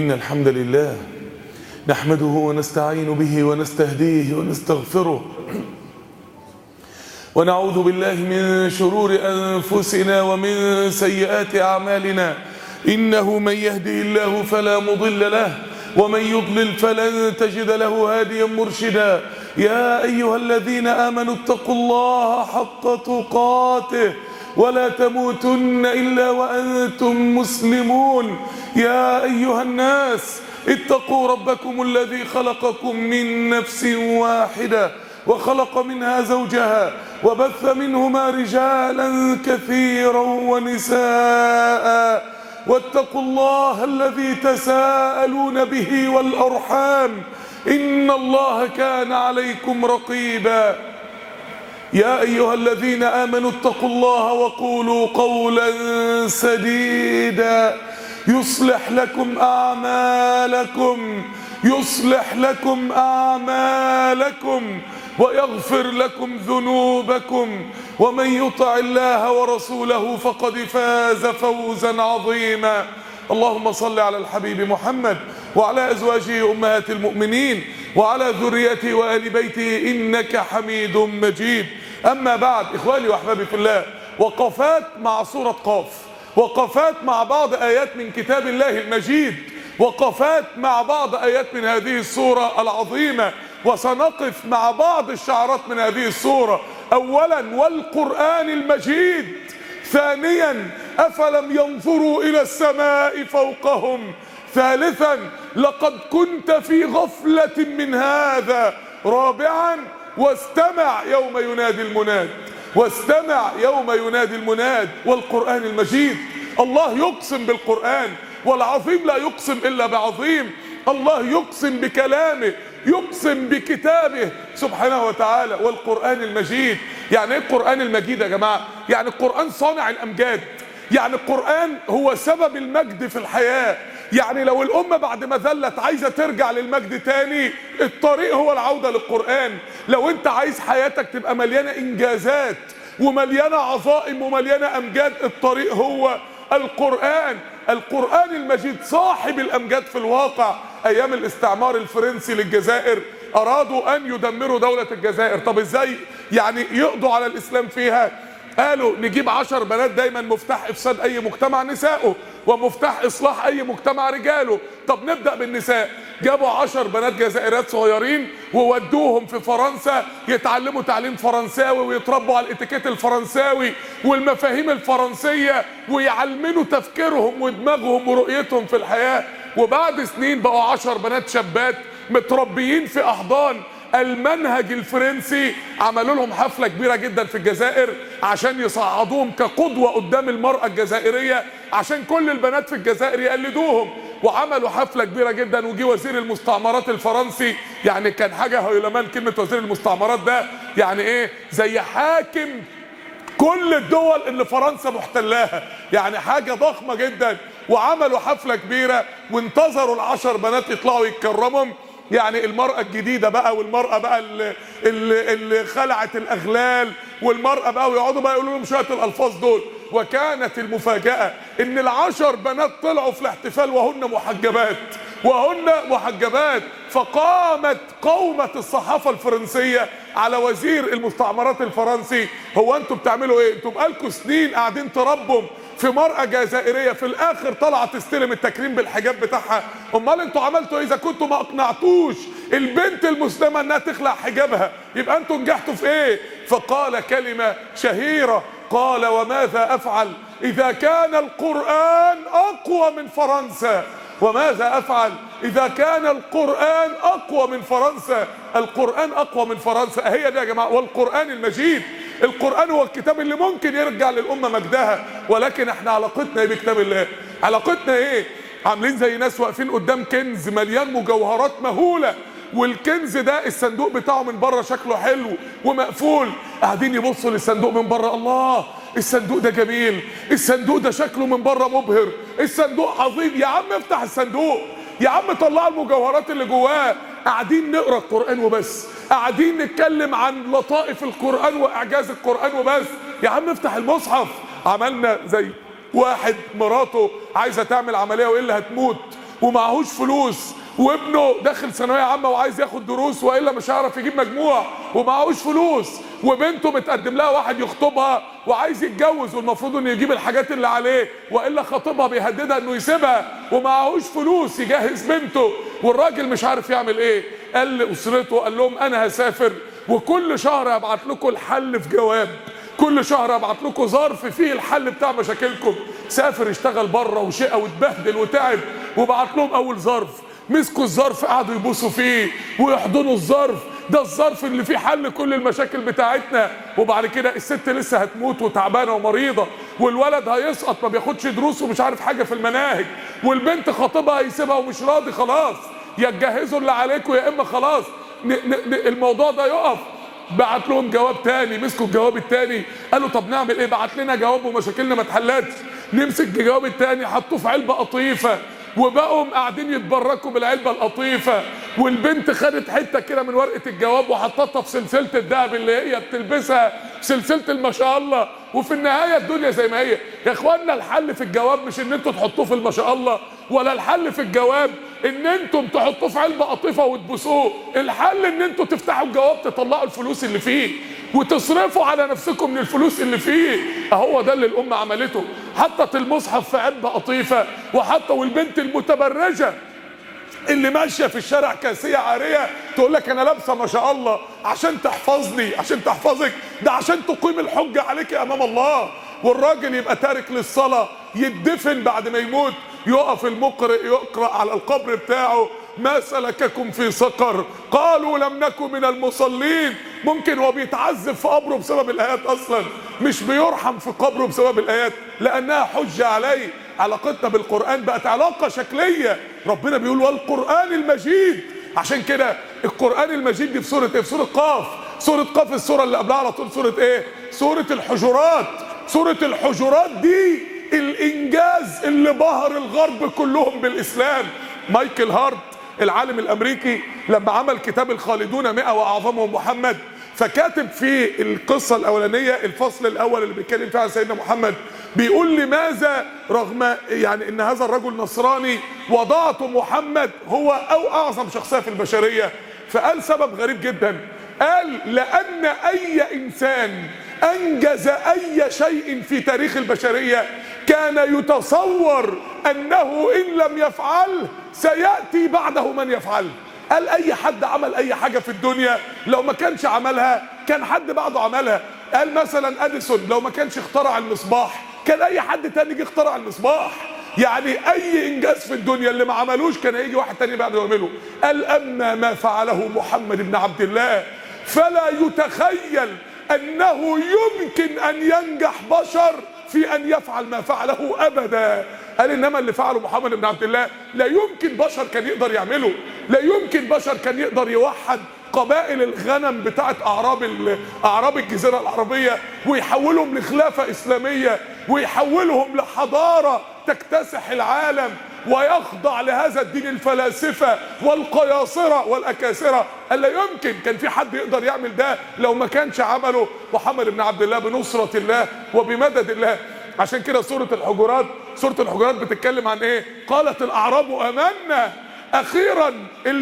إن الحمد لله نحمده ونستعين به ونستهديه ونستغفره ونعوذ بالله من شرور أنفسنا ومن سيئات أعمالنا. إنه من يهده الله فلا مضل له ومن يضلل فلن تجد له هاديا مرشدا. يا أيها الذين آمنوا اتقوا الله حق تقاته ولا تموتن إلا وأنتم مسلمون. يا أيها الناس اتقوا ربكم الذي خلقكم من نفس واحدة وخلق منها زوجها وبث منهما رجالا كثيرا ونساء واتقوا الله الذي تساءلون به والأرحام إن الله كان عليكم رقيبا. يا أيها الذين آمنوا اتقوا الله وقولوا قولا سديدا يصلح لكم أعمالكم ويغفر لكم ذنوبكم ومن يطع الله ورسوله فقد فاز فوزا عظيما. اللهم صل على الحبيب محمد وعلى أزواجه أمهات المؤمنين وعلى ذريته وآل بيته إنك حميد مجيد. أما بعد، إخواني وأحبابي في الله، وقفات مع سورة قاف، وقفات مع بعض آيات من كتاب الله المجيد، وقفات مع بعض آيات من هذه السورة العظيمة، وسنقف مع بعض الشعارات من هذه السورة. أولا والقرآن المجيد، ثانيا أفلم ينظروا إلى السماء فوقهم، ثالثا لقد كنت في غفلة من هذا، رابعا واستمع يوم ينادي المناد، واستمع يوم ينادي المناد. والقرآن المجيد، الله يقسم بالقرآن، والعظيم لا يقسم إلا بعظيم. الله يقسم بكلامه، يقسم بكتابه سبحانه وتعالى. والقرآن المجيد، يعني ايه القرآن المجيد يا جماعة؟ يعني القرآن صانع الأمجاد، يعني القرآن هو سبب المجد في الحياة. يعني لو الأمة بعد ما ذلت عايزة ترجع للمجد تاني، الطريق هو العودة للقرآن. لو انت عايز حياتك تبقى مليانة إنجازات ومليانة عظائم ومليانة أمجاد، الطريق هو القرآن. القرآن المجيد صاحب الأمجاد في الواقع. أيام الاستعمار الفرنسي للجزائر أرادوا أن يدمروا دولة الجزائر. طب إزاي يعني يقضوا على الإسلام فيها؟ قالوا نجيب 10 بنات، دايما مفتاح إفساد أي مجتمع نساؤه ومفتاح إصلاح أي مجتمع رجاله. طب نبدأ بالنساء. جابوا 10 بنات جزائريات صغيرين وودوهم في فرنسا يتعلموا تعليم فرنساوي ويتربوا على الاتيكيت الفرنساوي والمفاهيم الفرنسية ويعلموا تفكيرهم ودماغهم ورؤيتهم في الحياة. وبعد سنين بقوا 10 بنات شابات متربيين في أحضان المنهج الفرنسي. عملوا لهم حفلة كبيرة جدا في الجزائر عشان يصعدوهم كقدوة قدام المرأة الجزائرية، عشان كل البنات في الجزائر يقلدوهم. وعملوا حفلة كبيرة جدا، وجي وزير المستعمرات الفرنسي، يعني كان حاجة هيلمان كلمة وزير المستعمرات ده، يعني ايه؟ زي حاكم كل الدول اللي فرنسا محتلاها، يعني حاجة ضخمة جدا. وعملوا حفلة كبيرة وانتظروا ال10 بنات يطلعوا يتكرمهم، يعني المرأة الجديدة بقى، والمرأة بقى اللي خلعت الأغلال، والمرأة بقى، ويقعدوا بقى يقولوا لهم شوية الألفاظ دول. وكانت المفاجأة إن ال10 بنات طلعوا في الاحتفال وهن محجبات. فقامت قومة الصحافة الفرنسية على وزير المستعمرات الفرنسي: هو انتوا بتعملوا ايه؟ انتوا بقالكوا سنين قاعدين تربوا في مرأة جزائرية، في الآخر طلعت تستلم التكريم بالحجاب بتاعها. امال انتوا عملتوا ايه؟ اذا كنتوا ما اقنعتوش البنت المسلمة انها تخلع حجابها، يبقى انتوا نجحتوا في ايه؟ فقال كلمة شهيرة، قال: وماذا أفعل إذا كان القرآن أقوى من فرنسا؟ وماذا أفعل إذا كان القرآن أقوى من فرنسا؟ القرآن أقوى من فرنسا. هي دي يا جماعة. والقرآن المجيد، القرآن هو الكتاب اللي ممكن يرجع للأمة مجدها. ولكن احنا علاقتنا ايه بكتاب الله؟ علاقتنا ايه؟ عاملين زي ناس واقفين قدام كنز مليان مجوهرات مهولة، والكنز ده الصندوق بتاعه من بره شكله حلو ومقفول، قاعدين يبصوا للصندوق من بره: الله، الصندوق ده جميل، الصندوق ده شكله من بره مبهر، الصندوق عظيم. يا عم افتح الصندوق، يا عم طلع المجوهرات اللي جواه. قاعدين نقرا القرآن وبس، قاعدين نتكلم عن لطائف القرآن وإعجاز القرآن وبس. يا عم افتح المصحف. عملنا زي واحد مراته عايزة تعمل عملية وإلا هتموت، ومعهوش فلوس، وابنه داخل ثانويه عامه وعايز ياخد دروس والا مش هيعرف يجيب مجموع ومعهوش فلوس، وبنته متقدم لها واحد يخطبها وعايز يتجوز والمفروض انه يجيب الحاجات اللي عليه والا خطيبها بيهددها انه يسيبها ومعهوش فلوس يجهز بنته، والراجل مش عارف يعمل ايه. قال لاسرته، قال لهم انا هسافر وكل شهر هبعت لكم الحل في جواب، كل شهر هبعت لكم ظرف فيه الحل بتاع مشاكلكم. سافر اشتغل بره وشقى واتبهدل وتعب وبعت لهم اول ظرف. مسكوا الظرف قعدوا يبوسوا فيه ويحضنوا الظرف، ده الظرف اللي فيه حل كل المشاكل بتاعتنا. وبعد كده الست لسه هتموت وتعبانه ومريضه، والولد هيسقط ما بياخدش دروس ومش عارف حاجه في المناهج، والبنت خطيبها هيسيبها ومش راضي. خلاص يا تجهزوا اللي عليكم يا اما خلاص الموضوع ده يقف. بعت لهم جواب تاني، مسكوا الجواب التاني قالوا طب نعمل ايه؟ بعت لنا جواب ومشاكلنا ما اتحلتش. نمسك الجواب التاني حطوه في علبه قطيفه وبقوا قاعدين يتبركوا بالعلبه القطيفه، والبنت خدت حته كده من ورقه الجواب وحطتها في سلسله الذهب اللي هي بتلبسها، سلسله ما شاء الله. وفي النهايه الدنيا زي ما هي. يا اخوانا الحل في الجواب مش ان انتوا تحطوه في ما شاء الله، ولا الحل في الجواب ان انتم تحطوه في علبه قطيفه وتبوسوه. الحل ان انتم تفتحوا الجواب تطلعوا الفلوس اللي فيه وتصرفوا على نفسكم من الفلوس اللي فيه. اهو ده اللي الامه عملته، حطت المصحف في علبه قطيفه وحطه. والبنت المتبرجه اللي ماشيه في الشارع كاسيه عاريه تقول لك انا لابسه ما شاء الله عشان تحفظني، عشان تحفظك، ده عشان تقيم الحجه عليك امام الله. والراجل يبقى تارك للصلاه، يدفن بعد ما يموت، يقف المقرئ يقرأ على القبر بتاعه ما سلككم في سقر قالوا لم نكن من المصلين. ممكن هو بيتعذب في قبره بسبب الايات اصلا، مش بيرحم في قبره بسبب الايات لانها حجه عليه. علاقتنا بالقران بقت علاقه شكليه. ربنا بيقول والقران المجيد، عشان كده القران المجيد دي في سوره ايه؟ في سوره قاف. سوره قاف السوره اللي قبلها على طول سوره ايه؟ سوره الحجرات. سوره الحجرات دي الانجاز اللي بهر الغرب كلهم بالاسلام. مايكل هارت العالم الامريكي لما عمل كتاب الخالدون 100 واعظمهم محمد، فكاتب في القصه الاولانيه الفصل الاول اللي بيتكلم فيها عن سيدنا محمد، بيقول لماذا رغم يعني ان هذا الرجل نصراني وضعت محمد هو او اعظم شخصيه في البشريه؟ فقال سبب غريب جدا، قال لان اي انسان انجز اي شيء في تاريخ البشريه كان يتصور انه ان لم يفعله سياتي بعده من يفعله. قال اي حد عمل اي حاجه في الدنيا لو ما كانش عملها كان حد بعده عملها. قال مثلا اديسون لو ما كانش اخترع المصباح كان اي حد تاني يجي اخترع المصباح. يعني اي انجاز في الدنيا اللي ما عملوش كان هيجي واحد تاني بعده يعمله. قال اما ما فعله محمد بن عبد الله فلا يتخيل انه يمكن ان ينجح بشر في ان يفعل ما فعله ابدا. قال انما اللي فعله محمد بن عبد الله لا يمكن بشر كان يقدر يعمله، لا يمكن بشر كان يقدر يوحد قبائل الغنم بتاعت اعراب الجزيره العربيه ويحولهم لخلافه اسلاميه ويحولهم لحضاره تكتسح العالم ويخضع لهذا الدين الفلاسفه والقياصره والاكاسره. قال لا يمكن كان في حد يقدر يعمل ده لو ما كانش عمله محمد بن عبد الله بنصره الله وبمدد الله. عشان كده سوره الحجرات بتتكلم عن ايه؟ قالت الاعراب امنا. اخيرا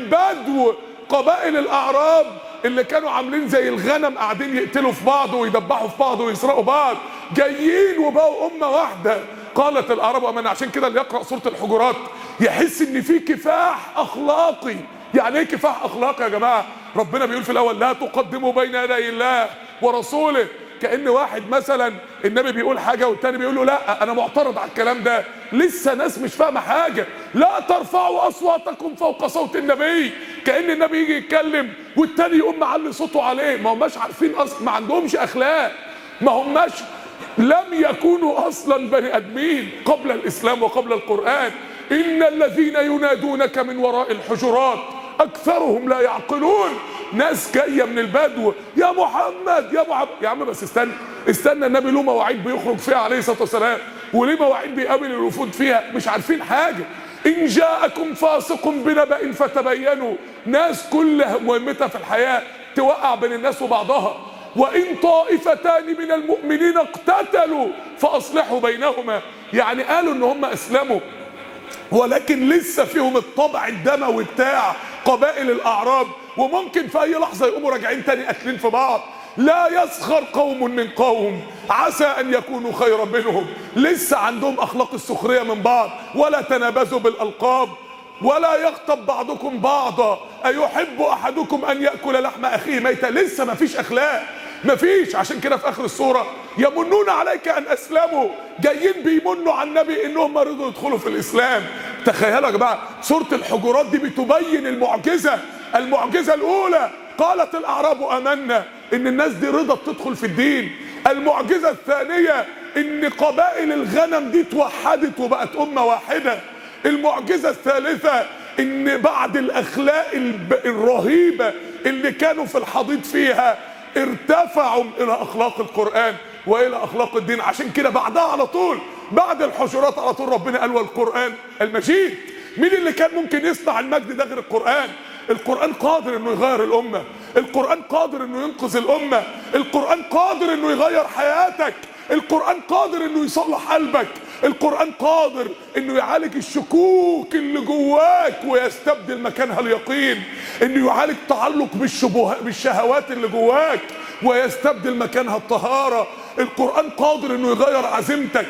البدو قبائل الاعراب اللي كانوا عاملين زي الغنم قاعدين يقتلوا في بعض ويدبحوا في بعض ويسرقوا بعض جايين وبقوا امه واحده. قالت الاعراب امنا. عشان كده اللي يقرا سوره الحجرات يحس ان في كفاح اخلاقي. يعني ايه كفاح اخلاقي يا جماعه؟ ربنا بيقول في الاول لا تقدموا بين يدي الله ورسوله. كأن واحد مثلا النبي بيقول حاجه والتاني بيقول له لا انا معترض على الكلام ده، لسه ناس مش فاهمه حاجه. لا ترفعوا اصواتكم فوق صوت النبي. كأن النبي يجي يتكلم والتاني يقوم معلي صوته عليه. ما هماش عارفين اصلا، ما عندهمش اخلاق، ما هماش لم يكونوا اصلا بني ادمين قبل الاسلام وقبل القران. ان الذين ينادونك من وراء الحجرات اكثرهم لا يعقلون. ناس جايه من البدو يا محمد يا محمد. يا عم بس استنى النبي له مواعيد بيخرج فيها عليه الصلاه والسلام وليه مواعيد بيقابل الوفود فيها. مش عارفين حاجه. ان جاءكم فاسق بنبأ فتبينوا. ناس كل مهمتها في الحياه توقع بين الناس وبعضها. وان طائفتان من المؤمنين اقتتلوا فاصلحوا بينهما. يعني قالوا ان هم اسلموا ولكن لسه فيهم الطبع الدموي بتاع قبائل الاعراب، وممكن في اي لحظه يقوموا راجعين تاني قاتلين في بعض. لا يسخر قوم من قوم عسى ان يكونوا خيرا منهم. لسه عندهم اخلاق السخريه من بعض. ولا تنابزوا بالالقاب ولا يغتب بعضكم بعضا ايحب احدكم ان ياكل لحم اخيه ميتا. لسه مفيش اخلاق، مفيش. عشان كده في اخر السوره يمنون عليك ان اسلموا، جايين بيمنوا على النبي انهم رضوا يدخلوا في الاسلام. تخيلوا يا جماعه، سوره الحجرات دي بتبين المعجزه الاولى، قالت الاعراب امنا، ان الناس دي رضت تدخل في الدين. المعجزه الثانيه ان قبائل الغنم دي توحدت وبقت امه واحده. المعجزه الثالثه ان بعد الاخلاق الرهيبه اللي كانوا في الحضيض فيها ارتفعوا الى اخلاق القرآن والى اخلاق الدين. عشان كده بعدها على طول، بعد الحجرات على طول، ربنا قال والقرآن المجيد. مين اللي كان ممكن يصنع المجد ده غير القرآن؟ القرآن قادر انه يغير الامة، القرآن قادر انه ينقذ الامة، القرآن قادر انه يغير حياتك، القرآن قادر انه يصلح قلبك، القرآن قادر انه يعالج الشكوك اللي جواك ويستبدل مكانها اليقين، انه يعالج تعلق بالشهوات اللي جواك ويستبدل مكانها الطهارة. القرآن قادر انه يغير عزيمتك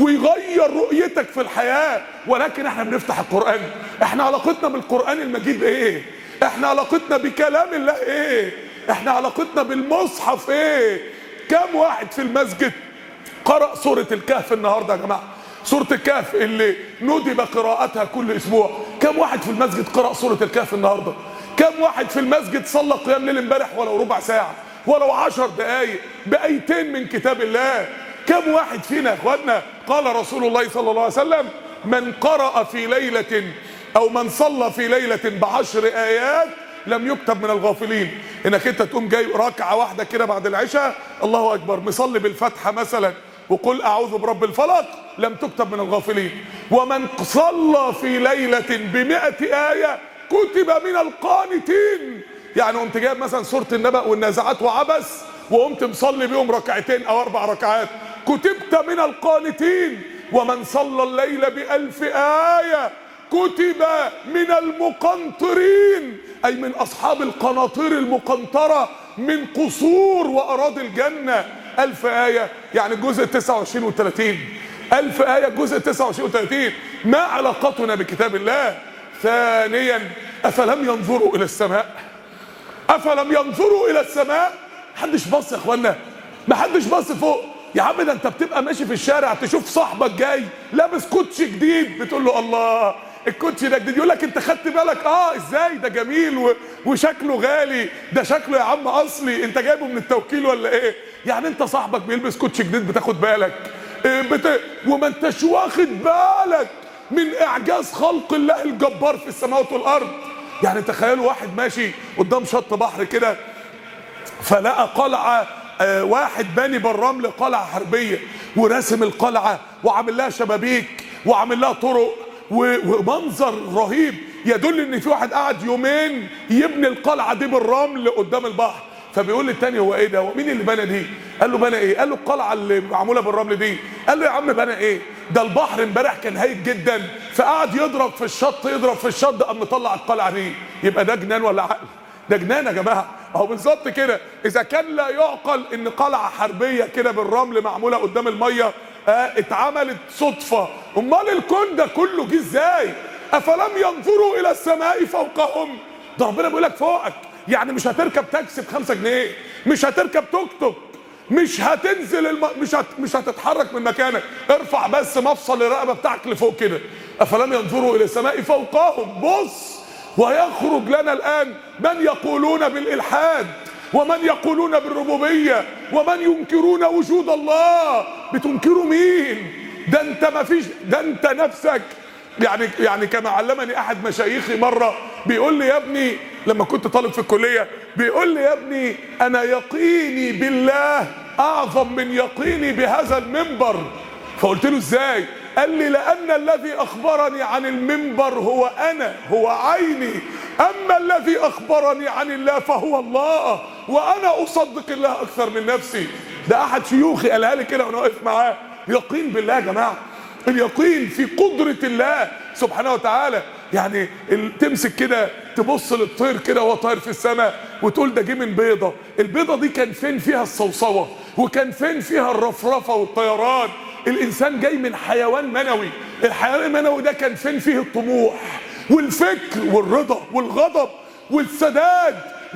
ويغير رؤيتك في الحياة. ولكن احنا بنفتح القرآن، احنا علاقتنا بالقرآن المجيد ايه؟ احنا علاقتنا بكلام الله ايه؟ احنا علاقتنا بالمصحف ايه؟ كم واحد في المسجد قرأ سورة الكهف النهاردة يا جماعة؟ سورة الكهف اللي ندب قراءتها كل اسبوع. كم واحد في المسجد قرأ سورة الكهف النهاردة؟ كم واحد في المسجد صلى قيام ليل امبارح ولو ربع ساعة، ولو 10 دقايق، بآيتين من كتاب الله؟ كم واحد فينا يا اخواتنا؟ قال رسول الله صلى الله عليه وسلم: من قرأ في ليلة او من صلى في ليلة ب10 آيات لم يكتب من الغافلين. انك انت تقوم جاي ركعة واحدة كده بعد العشاء، الله اكبر، مصلي بالفاتحة مثلا وقل اعوذ برب الفلق، لم تكتب من الغافلين. ومن صلى في ليلة ب100 آية كتب من القانتين. يعني قمت جايب مثلا سورة النبأ والنازعات وعبس وقمت مصلي بيهم ركعتين او 4 ركعات، كتبت من القانتين. ومن صلى الليل ب1000 آية كتب من المقنطرين، اي من اصحاب القناطير المقنطرة من قصور واراضي الجنة. 1000 آية يعني الجزء 29 و30. 1000 آية الجزء 29 و30. ما علاقتنا بكتاب الله؟ ثانيا، افلم ينظروا الى السماء؟ افلم ينظروا الى السماء؟ محدش بص يا اخوانا، محدش بص فوق. يا عم ده انت بتبقى ماشي في الشارع تشوف صاحبك جاي لابس كوتش جديد، بتقول له الله الكوتش ده جديد، يقول لك انت خدت بالك؟ ازاي ده جميل وشكله غالي، ده شكله يا عم اصلي، انت جايبه من التوكيل ولا ايه؟ يعني انت صاحبك بيلبس كوتش جديد بتاخد بالك؟ وما انتش واخد بالك من اعجاز خلق الله الجبار في السماوات والارض. يعني تخيلوا واحد ماشي قدام شط بحر كده فلقى قلعة، واحد باني بالرمل قلعة حربية وراسم القلعة وعامل لها شبابيك وعامل لها طرق ومنظر رهيب يدل ان في واحد قعد يومين يبني القلعة دي بالرمل قدام البحر. فبيقول للتاني هو ايه ده؟ هو مين اللي بنى دي؟ قال له بنى ايه؟ قال له القلعة اللي معمولة بالرمل دي. قال له يا عم بنى ايه؟ ده البحر امبارح كان هايج جدا فقعد يضرب في الشط قام مطلع القلعة دي. يبقى ده جنان ولا عقل؟ ده جنان يا جماعه. اهو بالظبط كده، اذا كان لا يعقل ان قلعه حربيه كده بالرمل معموله قدام الميه اتعملت صدفه، امال الكون ده كله جه ازاي؟ افلم ينظروا الى السماء فوقهم؟ ده ربنا بيقول لك فوقك. يعني مش هتركب تاكسي ب5 جنيه، مش هتركب توك توك، مش هتنزل مش هتتحرك من مكانك، ارفع بس مفصل الرقبه بتاعك لفوق كده. افلم ينظروا الى السماء فوقهم؟ بص. ويخرج لنا الآن من يقولون بالإلحاد ومن يقولون بالربوبية ومن ينكرون وجود الله. بتنكروا مين؟ ده انت ما فيش، ده انت نفسك. يعني كما علمني احد مشايخي مرة بيقول لي يا ابني لما كنت طالب في الكلية، بيقول لي يا ابني انا يقيني بالله اعظم من يقيني بهذا المنبر. فقلت له ازاي؟ قال لي لأن الذي أخبرني عن المنبر هو أنا، هو عيني، أما الذي أخبرني عن الله فهو الله، وأنا أصدق الله أكثر من نفسي. ده أحد شيوخي قالها لي كده وأنا واقف معاه. يقين بالله يا جماعة، اليقين في قدرة الله سبحانه وتعالى. يعني تمسك كده تبص للطير كده وهو طاير في السماء وتقول ده جه من بيضة، البيضة دي كان فين فيها الصوصوة، وكان فين فيها الرفرفة والطيران. الإنسان جاي من حيوان منوي، الحيوان المنوي ده كان فين فيه الطموح والفكر والرضا والغضب والسداد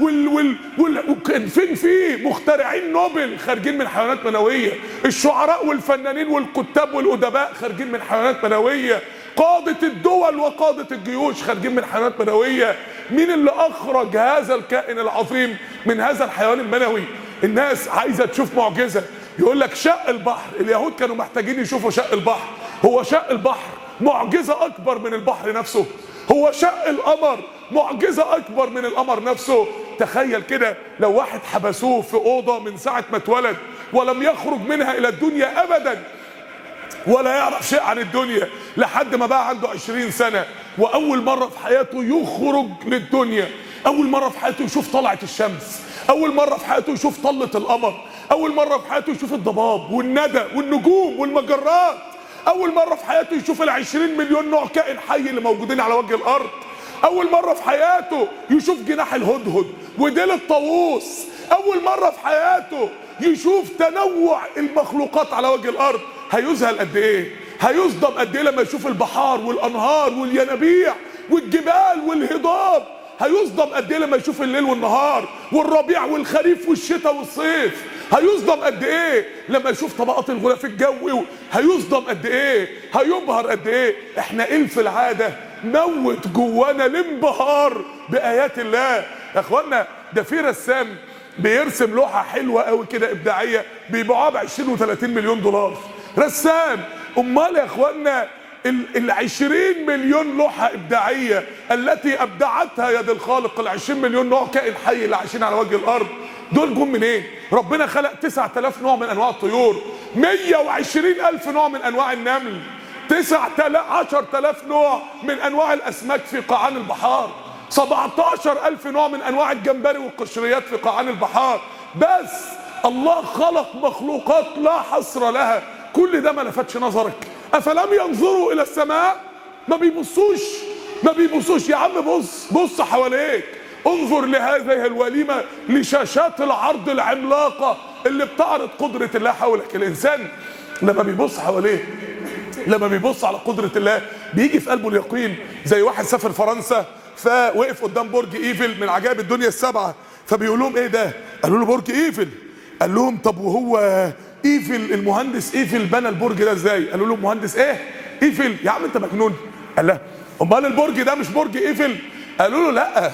وكان فين فيه مخترعين نوبل خارجين من حيوانات منوية، الشعراء والفنانين والكتاب والأدباء خارجين من حيوانات منوية، قادة الدول وقادة الجيوش خارجين من حيوانات منوية. مين اللي أخرج هذا الكائن العظيم من هذا الحيوان المنوي؟ الناس عايزة تشوف معجزة، يقول لك شق البحر، اليهود كانوا محتاجين يشوفوا شق البحر. هو شق البحر معجزة أكبر من البحر نفسه؟ هو شق القمر معجزة أكبر من القمر نفسه؟ تخيل كده لو واحد حبسوه في أوضة من ساعة ما اتولد ولم يخرج منها إلى الدنيا أبدا، ولا يعرف شيء عن الدنيا لحد ما بقى عنده 20 سنة، وأول مرة في حياته يخرج للدنيا، أول مرة في حياته يشوف طلعة الشمس، أول مرة في حياته يشوف طلة القمر، أول مرة في حياته يشوف الضباب والندى والنجوم والمجرات، أول مرة في حياته يشوف 20 مليون نوع كائن حي اللي موجودين على وجه الأرض، أول مرة في حياته يشوف جناح الهدهد وديل الطاووس، أول مرة في حياته يشوف تنوع المخلوقات على وجه الأرض. هيذهل قد إيه؟ هيصدم قد إيه لما يشوف البحار والأنهار والينابيع والجبال والهضاب؟ هيصدم قد إيه لما يشوف الليل والنهار والربيع والخريف والشتاء والصيف؟ هيصدم قد ايه لما يشوف طبقات الغلاف الجوي؟ هيصدم قد ايه؟ هيبهر قد ايه؟ احنا ايه في العاده موت جوانا الانبهار بايات الله. يا اخوانا ده في رسام بيرسم لوحه حلوه قوي كده ابداعيه بيبيعوها ب 20 و30 مليون دولار، رسام. امال يا اخوانا ال20 مليون لوحه ابداعيه التي ابدعتها يد الخالق، ال20 مليون نوع كائن حي اللي عايشين على وجه الارض، دول جم من ايه؟ ربنا خلق 9000 نوع من انواع الطيور، 120,000 نوع من انواع النمل، 10,000 نوع من انواع الاسماك في قاعان البحار، 17,000 نوع من انواع الجمبري والقشريات في قاعان البحار. بس الله خلق مخلوقات لا حصر لها، كل ده ما لفتش نظرك؟ افلم ينظروا الى السماء؟ ما بيبصوش يا عم، بص حواليك، انظر لهذه الوليمة، لشاشات العرض العملاقة اللي بتعرض قدرة الله حولك. الإنسان لما بيبص حواليه، لما بيبص على قدرة الله بيجي في قلبه اليقين. زي واحد سافر فرنسا فوقف قدام برج ايفل من عجائب الدنيا السبعة، فبيقول لهم ايه ده؟ قالوا له برج ايفل. قال لهم طب وهو ايفل المهندس ايفل بنى البرج ده ازاي؟ قالوا له مهندس ايه؟ ايفل؟ يا عم انت مجنون. قال لا امال البرج ده مش برج ايفل؟ قالوا له لا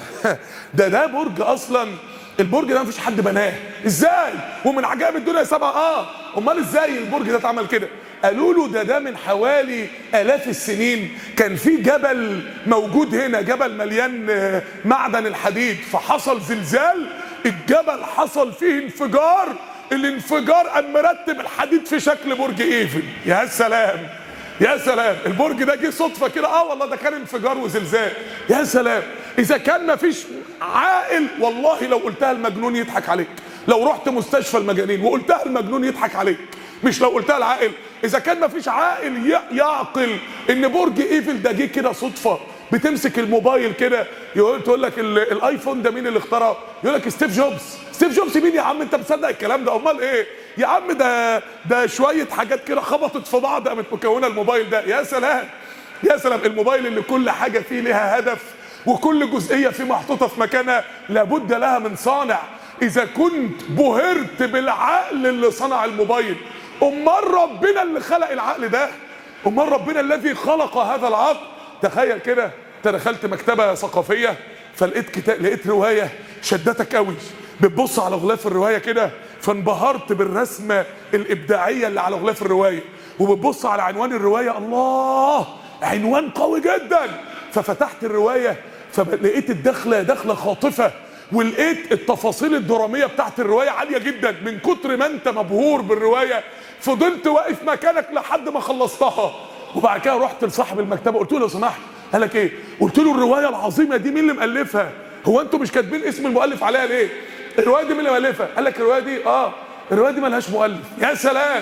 ده برج اصلا، البرج ده مفيش حد بناه. ازاي؟ ومن عجائب الدنيا سبعة. امال ازاي البرج ده اتعمل كده؟ قالوا له ده من حوالي آلاف السنين كان في جبل موجود هنا، جبل مليان معدن الحديد، فحصل زلزال، الجبل حصل فيه انفجار، الانفجار قام مرتب الحديد في شكل برج ايفل. يا سلام يا سلام، البرج ده جه صدفه كده؟ والله ده كان انفجار وزلزال. يا سلام، اذا كان مفيش عاقل، والله لو قلتها المجنون يضحك عليك، لو رحت مستشفى المجانين وقلتها المجنون يضحك عليك، مش لو قلتها العاقل. اذا كان مفيش عاقل يعقل ان برج ايفل ده جه كده صدفه، بتمسك الموبايل كده تقول لك الايفون ده مين اللي اخترعه؟ يقول لك ستيف جوبز. ستيف جوبز مين يا عم؟ انت مصدق الكلام ده؟ امال ايه يا عم؟ ده شويه حاجات كده خبطت في بعض قامت مكونه الموبايل ده. يا سلام يا سلام، الموبايل اللي كل حاجه فيه لها هدف وكل جزئيه فيه محطوطه في مكانها لابد لها من صانع. اذا كنت بهرت بالعقل اللي صنع الموبايل، امال ربنا اللي خلق العقل ده؟ امال ربنا الذي خلق هذا العقل؟ تخيل كده انت دخلت مكتبه ثقافيه فلقيت كتاب، لقيت روايه شدتك قوي، بتبص على غلاف الروايه كده فانبهرت بالرسمه الابداعيه اللي على غلاف الروايه، وبتبص على عنوان الروايه، الله عنوان قوي جدا، ففتحت الروايه فلقيت دخله خاطفه، ولقيت التفاصيل الدراميه بتاعت الروايه عاليه جدا. من كتر ما انت مبهور بالروايه فضلت واقف مكانك لحد ما خلصتها. وبعد كده رحت لصاحب المكتبه قلت له لو سمحت، قال لك ايه؟ قلت له الروايه العظيمه دي مين اللي مؤلفها؟ هو انتوا مش كاتبين اسم المؤلف عليها ليه؟ الروايه دي مين اللي مؤلفها؟ قال لك الروايه دي الروايه دي مالهاش مؤلف. يا سلام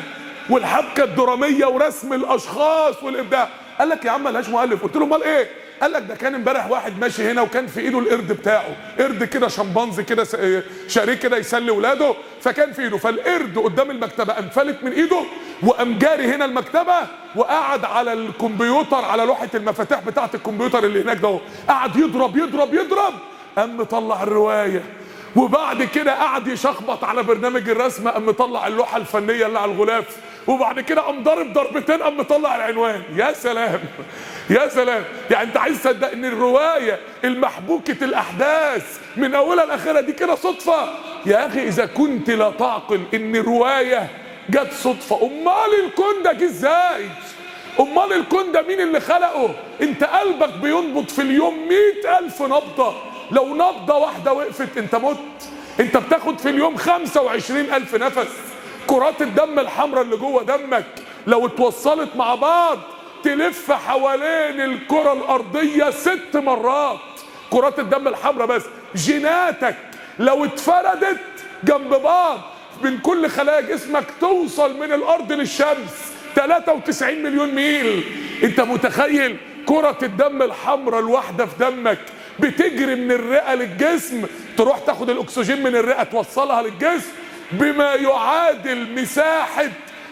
والحبكه الدراميه ورسم الاشخاص والابداع. قال لك يا عم ملهاش مؤلف. قلت له امال ايه؟ قال لك ده كان امبارح واحد ماشي هنا وكان في ايده القرد بتاعه، قرد كده شمبانزي كده شاريه كده يسلي ولاده، فكان في ايده، فالقرد قدام المكتبه قام فلت من ايده وقام جاري هنا المكتبه وقعد على الكمبيوتر، على لوحه المفاتيح بتاعه الكمبيوتر اللي هناك ده، قعد يضرب يضرب يضرب، قام مطلع الروايه. وبعد كده قعد يشخبط على برنامج الرسم، قام مطلع اللوحه الفنيه اللي على الغلاف. وبعد كده قام ضارب ضربتين، قام مطلع العنوان. يا سلام يا سلام. يعني انت عايز تصدق ان الروايه المحبوكه الاحداث من اولها لاخرها دي كده صدفه؟ يا اخي اذا كنت لا تعقل ان الروايه جت صدفه، امال الكون ده جه ازاي؟ امال الكون ده مين اللي خلقه؟ انت قلبك بينبض في اليوم 100,000 نبضه، لو نبضه واحده وقفت انت مت. انت بتاخد في اليوم 25,000 نفس. كرات الدم الحمراء اللي جوه دمك لو اتوصلت مع بعض تلف حوالين الكرة الأرضية 6 مرات. كرات الدم الحمراء بس. جيناتك لو اتفردت جنب بعض من كل خلايا جسمك توصل من الأرض للشمس 93 مليون ميل. انت متخيل كرة الدم الحمراء الواحدة في دمك بتجري من الرئة للجسم، تروح تاخد الأكسجين من الرئة توصلها للجسم بما يعادل مساحة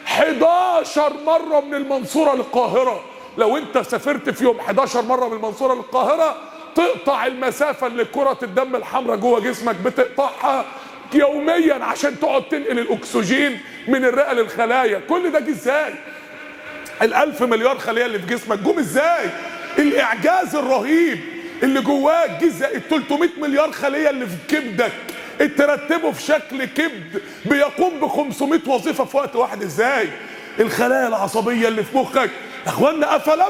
11 مرة من المنصورة للقاهرة. لو انت سافرت في يوم 11 مرة من المنصورة للقاهرة تقطع المسافة اللي كرة الدم الحمراء جوه جسمك بتقطعها يوميا عشان تقعد تنقل الأكسجين من الرئة للخلايا. كل ده جه ازاي؟ ال1000 مليار خلية اللي في جسمك جم ازاي؟ الإعجاز الرهيب اللي جواك جه ازاي؟ ال300 مليار خلية اللي في كبدك اترتبوا في شكل كبد بيقوم ب500 وظيفة في وقت واحد ازاي؟ الخلايا العصبية اللي في مخك يا اخوانا، افلم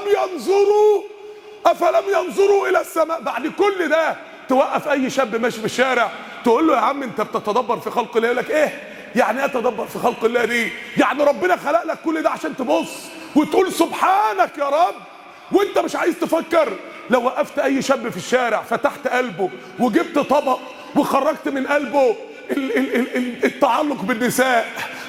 ينظروا الى السماء. بعد كل ده توقف اي شاب ماشي في الشارع تقول له يا عم انت بتتدبر في خلق الله؟ يقول لك ايه يعني ايه اتدبر في خلق الله دي؟ يعني ربنا خلق لك كل ده عشان تبص وتقول سبحانك يا رب وانت مش عايز تفكر؟ لو وقفت اي شاب في الشارع فتحت قلبه وجبت طبق وخرجت من قلبه التعلق بالنساء،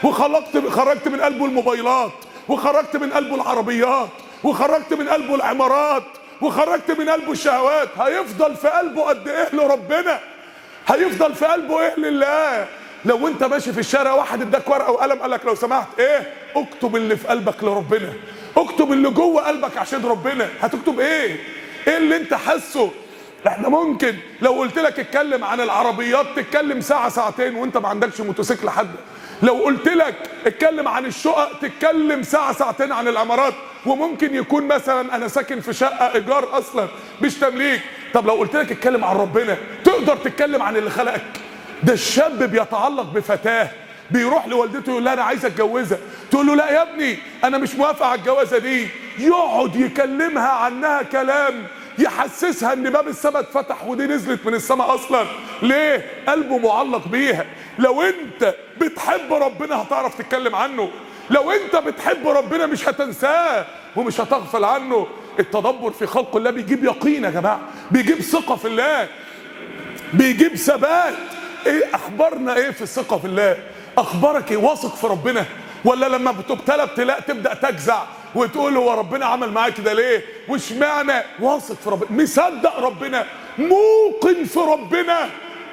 وخرجت من قلبه الموبايلات، وخرجت من قلبه العربيات، وخرجت من قلبه العمارات، وخرجت من قلبه الشهوات، هيفضل في قلبه قد ايه لربنا؟ هيفضل في قلبه ايه لله؟ لو انت ماشي في الشارع واحد اداك ورقه وقلم قال لك لو سمحت ايه اكتب اللي في قلبك لربنا، اكتب اللي جوه قلبك عشان ربنا، هتكتب ايه؟ ايه اللي انت حاسه؟ احنا ممكن لو قلت لك اتكلم عن العربيات تتكلم ساعة ساعتين وانت ما عندكش موتوسيكل حد. لو قلت لك اتكلم عن الشقق تتكلم ساعة ساعتين عن العمارات، وممكن يكون مثلا انا ساكن في شقة ايجار اصلا مش تمليك. طب لو قلت لك اتكلم عن ربنا تقدر تتكلم عن اللي خلقك؟ ده الشاب بيتعلق بفتاة بيروح لوالدته يقول لها انا عايز اتجوزها، تقول له لا يا ابني انا مش موافق على الجوازة دي، يقعد يكلمها عنها كلام يحسسها ان باب السماء اتفتح ودي نزلت من السماء اصلا. ليه؟ قلبه معلق بيها. لو انت بتحب ربنا هتعرف تتكلم عنه، لو انت بتحب ربنا مش هتنساه ومش هتغفل عنه. التدبر في خلق الله بيجيب يقين يا جماعه، بيجيب ثقه في الله، بيجيب ثبات. ايه اخبارنا ايه في الثقه في الله؟ اخبارك ايه؟ واثق في ربنا ولا لما بتبتلى ابتلاء تبدا تجزع وتقول هو ربنا عمل معاك كده ليه؟ وش معنى واثق في ربنا، مصدق ربنا، موقن في ربنا،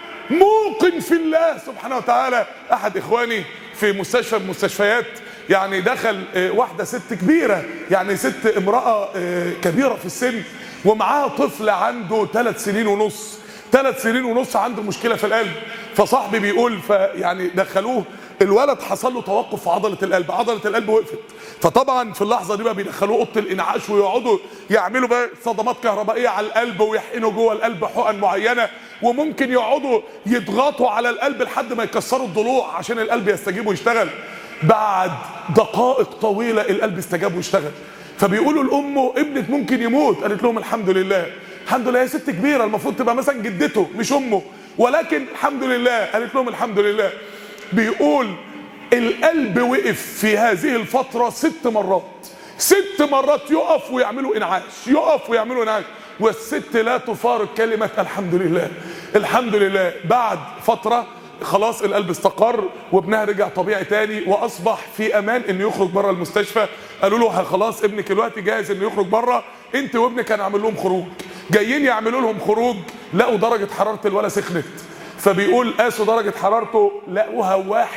موقن في الله سبحانه وتعالى. احد اخواني في مستشفى من المستشفيات يعني دخل واحده ست كبيره، يعني ست امراه كبيره في السن ومعاها طفل عنده 3 سنين ونص، 3 سنين ونص عنده مشكله في القلب. فصاحبي بيقول يعني دخلوه، الولد حصل له توقف في عضله القلب، عضله القلب وقفت. فطبعا في اللحظه دي بقى بيدخلوه اوضه الانعاش ويقعدوا يعملوا بقى صدمات كهربائيه على القلب ويحقنوا جوه القلب حقن معينه، وممكن يقعدوا يضغطوا على القلب لحد ما يكسروا الضلوع عشان القلب يستجيب ويشتغل. بعد دقائق طويله القلب استجاب واشتغل. فبيقولوا لامه ابنك ممكن يموت، قالت لهم الحمد لله. الحمد لله، هي ست كبيره المفروض تبقى مثلا جدته مش امه، ولكن الحمد لله. قالت لهم الحمد لله. بيقول القلب وقف في هذه الفترة 6 مرات، 6 مرات يقف ويعملوا انعاش، يقف ويعملوا انعاش، والست لا تفارق كلمة الحمد لله. الحمد لله. بعد فترة خلاص القلب استقر وابنها رجع طبيعي تاني واصبح في امان انه يخرج بره المستشفى. قالوا له خلاص ابنك دلوقتي جاهز انه يخرج بره، انت وابنك هنعمل لهم خروج. جايين يعملوا لهم خروج، لقوا درجه حراره الولد سخنت، فبيقول قاسوا درجه حرارته لقوها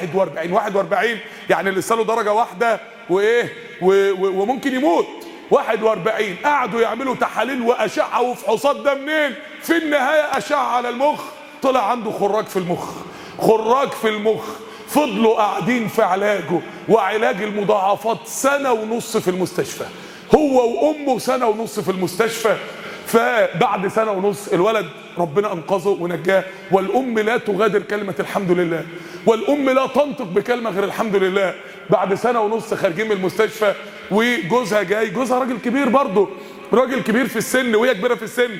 41 يعني لسه له درجه واحده وايه وممكن يموت. 41. قعدوا يعملوا تحاليل واشعه وفحوصات. ده منين؟ في النهايه اشعه على المخ، طلع عنده خراج في المخ. خراج في المخ. فضلوا قاعدين في علاجه وعلاج المضاعفات 1.5 سنة في المستشفى، هو وامه 1.5 سنة في المستشفى. فبعد 1.5 سنة الولد ربنا انقذه ونجاه. والام لا تغادر كلمه الحمد لله، والام لا تنطق بكلمه غير الحمد لله. بعد 1.5 سنة خارجين من المستشفى وجوزها جاي، جوزها راجل كبير برضه، راجل كبير في السن وهي كبيره في السن.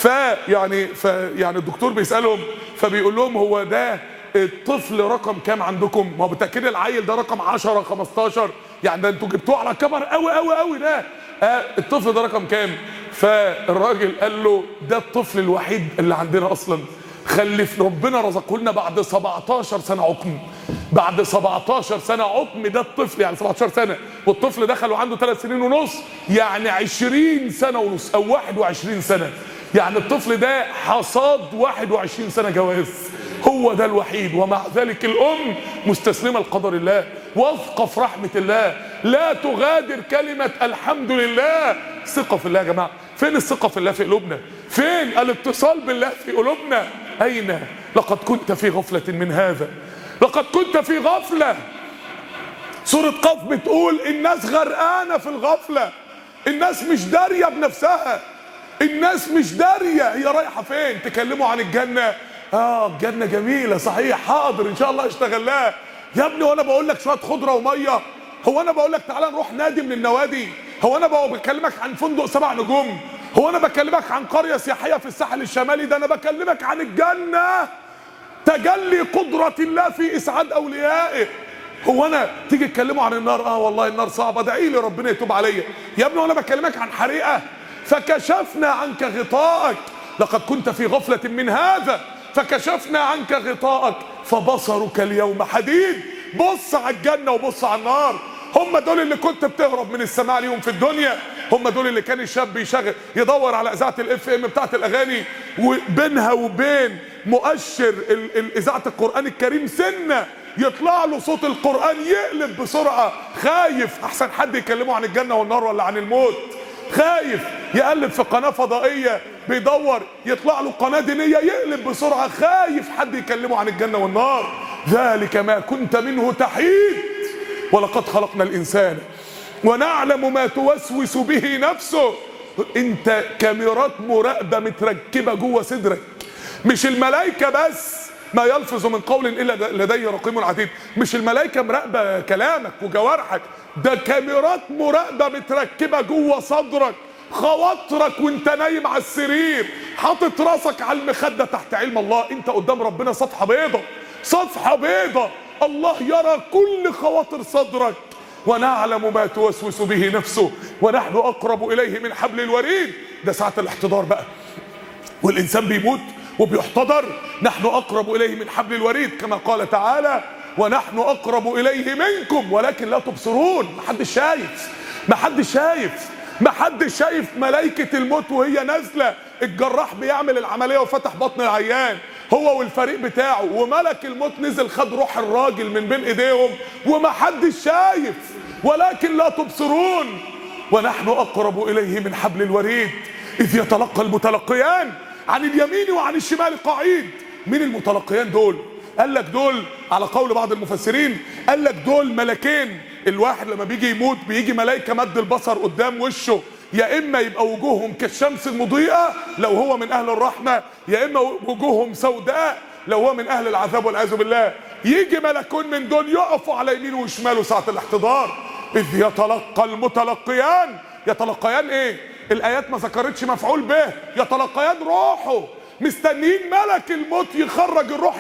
فيعني الدكتور بيسالهم فبيقول لهم هو ده الطفل رقم كام عندكم؟ ما هو بالتاكيد العيل ده رقم 10 15، يعني ده انتوا جبتوه على كبر قوي قوي قوي ده. الطفل ده رقم كام؟ فالراجل قال له ده الطفل الوحيد اللي عندنا اصلا، خلف ربنا رزقه لنا بعد 17 سنة عقم. بعد 17 سنة عقم، ده الطفل يعني 17 سنة، والطفل دخل وعنده 3 سنين ونص، يعني 20 سنة ونص او 21 سنة، يعني الطفل ده حصاد 21 سنة جواز. هو ده الوحيد. ومع ذلك الام مستسلمه لقدر الله، واثقه في رحمه الله، لا تغادر كلمه الحمد لله. ثقه في الله يا جماعه. فين الثقه في الله في قلوبنا؟ فين الاتصال بالله في قلوبنا؟ اين؟ لقد كنت في غفله من هذا، لقد كنت في غفله. سوره قاف بتقول الناس غرقانه في الغفله، الناس مش داريه بنفسها، الناس مش داريه هي رايحه فين. تكلموا عن الجنه، الجنة جميلة صحيح، حاضر ان شاء الله اشتغل لها. يا ابني وانا بقول لك شوية خضرة ومية؟ هو انا بقول لك تعالى نروح نادي من النوادي؟ هو انا بكلمك عن فندق 7 نجوم؟ هو انا بكلمك عن قرية سياحية في الساحل الشمالي؟ ده انا بكلمك عن الجنة، تجلي قدرة الله في اسعاد اوليائه. هو انا تيجي تكلموا عن النار؟ والله النار صعبة، ادعي لي ربنا يتوب عليا. يا ابني وانا بكلمك عن حريقة؟ فكشفنا عنك غطاءك، لقد كنت في غفلة من هذا فكشفنا عنك غطاءك فبصرك اليوم حديد. بص على الجنة وبص على النار. هم دول اللي كنت بتهرب من السماع ليهم في الدنيا، هم دول اللي كان الشاب يدور على اذاعه الاف ام بتاعت الاغاني، وبينها وبين مؤشر اذاعه القران الكريم سنه يطلع له صوت القران يقلب بسرعه، خايف احسن حد يكلمه عن الجنه والنار ولا عن الموت. خايف يقلب في قناه فضائيه بيدور يطلع له قناه دينيه يقلب بسرعه، خايف حد يكلمه عن الجنه والنار. ذلك ما كنت منه تحيد، ولقد خلقنا الانسان ونعلم ما توسوس به نفسه. انت كاميرات مراقبه متركبه جوه صدرك، مش الملائكه بس، ما يلفظ من قول الا لديه رقيب عتيد. مش الملائكه مراقبه كلامك وجوارحك، ده كاميرات مراقبه متركبه جوه صدرك، خواطرك وانت نايم على السرير حاطط راسك على المخده تحت علم الله. انت قدام ربنا صفحه بيضه، صفحه بيضه، الله يرى كل خواطر صدرك. ونعلم ما توسوس به نفسه ونحن اقرب اليه من حبل الوريد. ده ساعه الاحتضار بقى، والانسان بيموت وبيحتضر، نحن اقرب اليه من حبل الوريد، كما قال تعالى ونحن اقرب اليه منكم ولكن لا تبصرون. محدش شايف، محدش شايف، محدش شايف ملائكة الموت وهي نازلة. الجراح بيعمل العملية وفتح بطن العيان هو والفريق بتاعه، وملك الموت نزل خد روح الراجل من بين ايديهم ومحدش شايف، ولكن لا تبصرون. ونحن اقرب اليه من حبل الوريد اذ يتلقى المتلقيان عن اليمين وعن الشمال قعيد. مين المتلقيان دول؟ قال لك دول على قول بعض المفسرين، قال لك دول ملكين. الواحد لما بيجي يموت بيجي ملائكه مد البصر قدام وشه، يا اما يبقى وجوههم كالشمس المضيئه لو هو من اهل الرحمه، يا اما وجوههم سوداء لو هو من اهل العذاب والعياذ بالله. يجي ملكون من دول يقفوا على يمينه وشماله ساعه الاحتضار. اذ يتلقى المتلقيان. يتلقيان ايه؟ الايات ما ذكرتش مفعول به. يتلقيان روحه، مستنيين ملك الموت يخرج الروح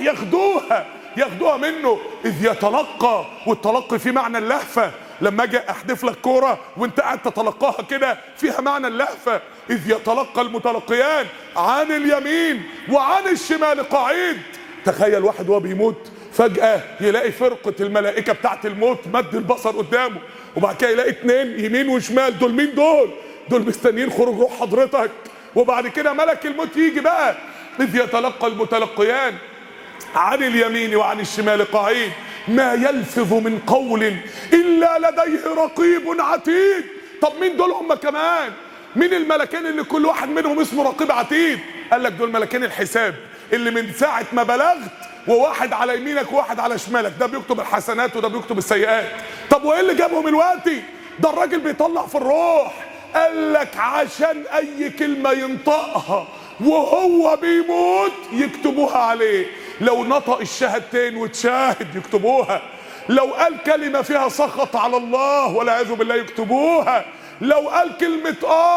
ياخدوها منه. اذ يتلقى، والتلقي في معنى اللهفه. لما اجي احدف لك كوره وانت قاعد تتلقاها كده فيها معنى اللهفه. اذ يتلقى المتلقيان عن اليمين وعن الشمال قعيد. تخيل واحد وهو بيموت فجأة يلاقي فرقة الملائكة بتاعت الموت مد البصر قدامه، وبعد كده يلاقي 2 يمين وشمال. دول مين دول؟ دول مستنيين خروج روح حضرتك. وبعد كده ملك الموت يجي بقى، إذ يتلقى المتلقيان عن اليمين وعن الشمال قعيد ما يلفظ من قول إلا لديه رقيب عتيد. طب مين دول هم كمان؟ مين الملكين اللي كل واحد منهم اسمه رقيب عتيد؟ قال لك دول ملكين الحساب اللي من ساعة ما بلغت وواحد على يمينك وواحد على شمالك، ده بيكتب الحسنات وده بيكتب السيئات. طب وايه اللي جابهم دلوقتي؟ ده الراجل بيطلع في الروح. قال لك عشان اي كلمة ينطقها وهو بيموت يكتبوها عليه. لو نطق الشهادتين وتشاهد يكتبوها، لو قال كلمة فيها سخط على الله والعياذ بالله يكتبوها، لو قال كلمة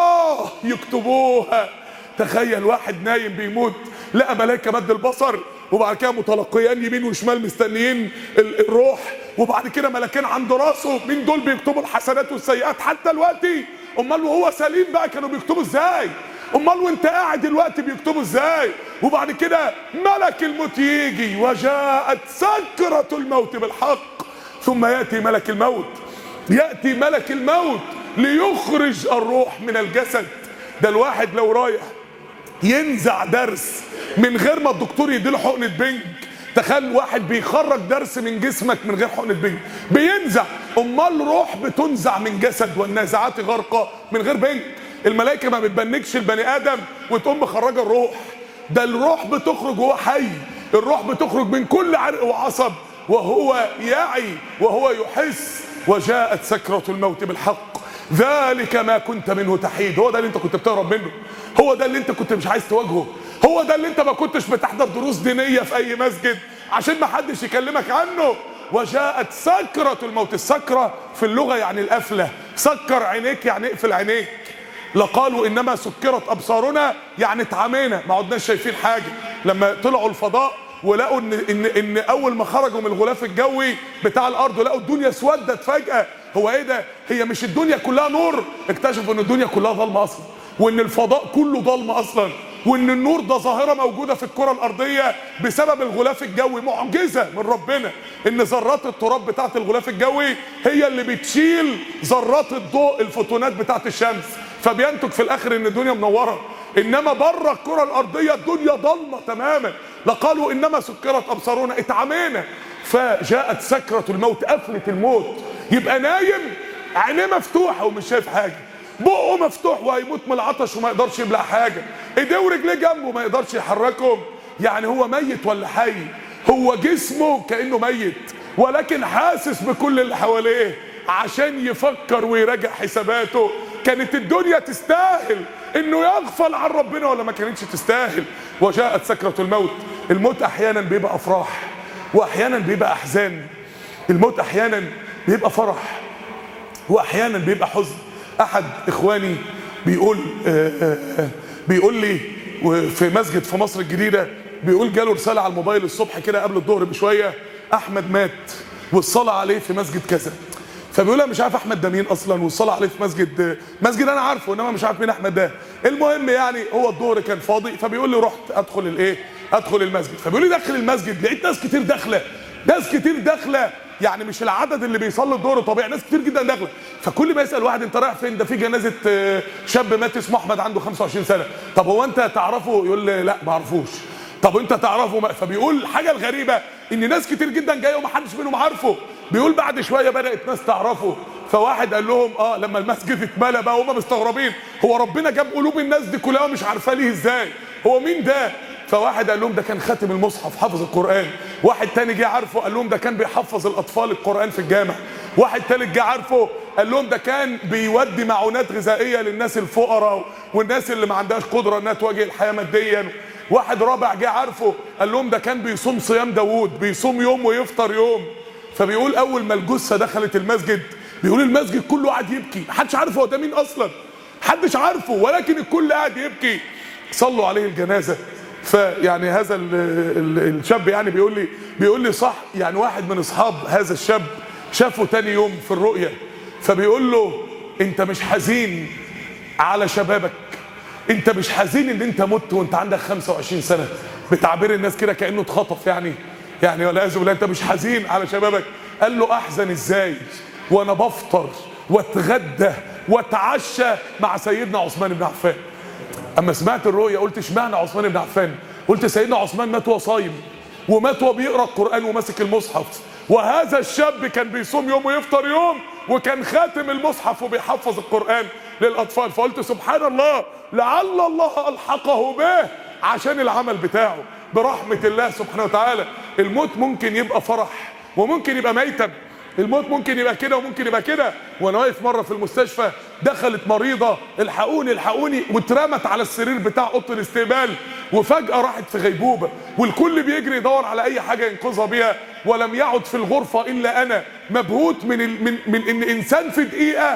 يكتبوها. تخيل واحد نايم بيموت لقى ملائكة مد البصر، وبعد كده متلقيان يمين وشمال مستنيين الروح، وبعد كده ملكين عند راسه. مين دول بيكتبوا الحسنات والسيئات حتى دلوقتي؟ امال وهو سليم بقى كانوا بيكتبوا ازاي؟ امال وانت قاعد دلوقتي بيكتبوا ازاي؟ وبعد كده ملك الموت يجي وجاءت سكرة الموت بالحق، ثم يأتي ملك الموت. يأتي ملك الموت ليخرج الروح من الجسد. ده الواحد لو رايح ينزع درس من غير ما الدكتور يديله حقنة بنج، تخيل واحد بيخرج درس من جسمك من غير حقنة بنج، بينزع. امال روح بتنزع من جسد والنازعات غرقة من غير بنج. الملائكة ما بتبنجش البني ادم وتقوم مخرجة الروح، ده الروح بتخرج وهو حي. الروح بتخرج من كل عرق وعصب وهو يعي وهو يحس. وجاءت سكرة الموت بالحق ذلك ما كنت منه تحيد. هو ده اللي انت كنت بتهرب منه، هو ده اللي انت كنت مش عايز تواجهه، هو ده اللي انت ما كنتش بتحضر دروس دينية في اي مسجد عشان ما حدش يكلمك عنه. وجاءت سكرة الموت. السكرة في اللغة يعني القفلة، سكر عينيك يعني اقفل عينيك. لقالوا انما سكرت ابصارنا يعني اتعمينا، ما عدناش شايفين حاجة. لما طلعوا الفضاء ولقوا ان اول ما خرجوا من الغلاف الجوي بتاع الارض لقوا الدنيا اسودت فجأة. هو ايه ده؟ هي مش الدنيا كلها نور؟ اكتشفوا ان الدنيا كلها ضلمة اصلا، وان الفضاء كله ضلمة اصلا، وان النور ده ظاهرة موجودة في الكرة الارضية بسبب الغلاف الجوي. معجزة من ربنا ان ذرات التراب بتاعت الغلاف الجوي هي اللي بتشيل ذرات الضوء الفوتونات بتاعت الشمس، فبينتج في الاخر ان الدنيا منورة. انما بره الكرة الارضية الدنيا ضلمة تماما. لقالوا انما سكرت ابصارنا اتعمينا. فجاءت سكرة الموت، قفلة الموت. يبقى نايم عينيه مفتوحة ومش شايف حاجة، بقه مفتوح وهيموت من العطش وما يقدرش يبلع حاجة، ايديه ورجليه جنبه ما يقدرش يحركهم. يعني هو ميت ولا حي؟ هو جسمه كأنه ميت ولكن حاسس بكل اللي حواليه. عشان يفكر ويراجع حساباته كانت الدنيا تستاهل انه يغفل عن ربنا ولا ما كانتش تستاهل. وجاءت سكرة الموت. الموت احيانا بيبقى افراح واحيانا بيبقى احزان. الموت احيانا بيبقى فرح واحيانا بيبقى حزن. احد اخواني بيقول لي في مسجد في مصر الجديدة، بيقول جاله رسالة على الموبايل الصبح كده قبل الظهر بشوية، احمد مات والصلاة عليه في مسجد كذا. فبيقول انا مش عارف احمد ده مين اصلا، والصلاة عليه في مسجد انا عارفه انما مش عارف مين احمد ده. المهم يعني هو الظهر كان فاضي، فبيقول لي رحت ادخل المسجد. فبيقول لي داخل المسجد لقيت ناس كتير داخله، يعني مش العدد اللي بيصلي الظهر طبيعي، ناس كتير جدا داخله. فكل ما يسال واحد انت رايح فين؟ ده في جنازه شاب مات اسمه احمد عنده 25 سنه. طب هو انت تعرفه؟ يقول لي لا ما اعرفوش. طب انت تعرفه؟ فبيقول الحاجه الغريبه ان ناس كتير جدا جايه ومحدش منهم عارفه. بيقول بعد شويه بدات ناس تعرفه. فواحد قال لهم لما المسجد اتملى بقى هم مستغربين، هو ربنا جاب قلوب الناس دي كلها مش عارفاه ليه ازاي؟ هو مين ده؟ فواحد قال لهم ده كان خاتم المصحف حافظ القرآن. واحد تاني جه عارفه قال لهم ده كان بيحفظ الأطفال القرآن في الجامع. واحد تالت جه عارفه قال لهم ده كان بيودي معونات غذائية للناس الفقراء والناس اللي ما عندهاش قدرة انها تواجه الحياة ماديا. واحد رابع جه عارفه قال لهم ده كان بيصوم صيام داوود، بيصوم يوم ويفطر يوم. فبيقول اول ما الجثة دخلت المسجد بيقول المسجد كله قاعد يبكي، محدش عارف هو ده مين اصلا، محدش عارفه، ولكن الكل قاعد يبكي. صلوا عليه الجنازة. فيعني هذا الشاب يعني بيقول لي صح، يعني واحد من اصحاب هذا الشاب شافه تاني يوم في الرؤية، فبيقول له انت مش حزين على شبابك انت مش حزين ان انت مت وانت عندك 25 سنة؟ بتعبير الناس كده كأنه اتخطف يعني والعياذ بالله. انت مش حزين على شبابك؟ قال له احزن ازاي وانا بفطر واتغدى واتعشى مع سيدنا عثمان بن عفان. اما سمعت الرؤيا قلت اشمعنى عثمان بن عفان؟ قلت سيدنا عثمان مات وهو صايم، ومات وهو بيقرا القران وماسك المصحف، وهذا الشاب كان بيصوم يوم ويفطر يوم، وكان خاتم المصحف وبيحفظ القران للاطفال. فقلت سبحان الله، لعل الله الحقه به عشان العمل بتاعه برحمه الله سبحانه وتعالى. الموت ممكن يبقى فرح وممكن يبقى ميتم، الموت ممكن يبقى كده وممكن يبقى كده. وانا واقف مره في المستشفى دخلت مريضه الحقوني الحقوني، واترمت على السرير بتاع اوضه الاستقبال، وفجاه راحت في غيبوبه، والكل بيجري يدور على اي حاجه ينقذها بيها، ولم يعد في الغرفه الا انا، مبهوت من ان انسان في دقيقه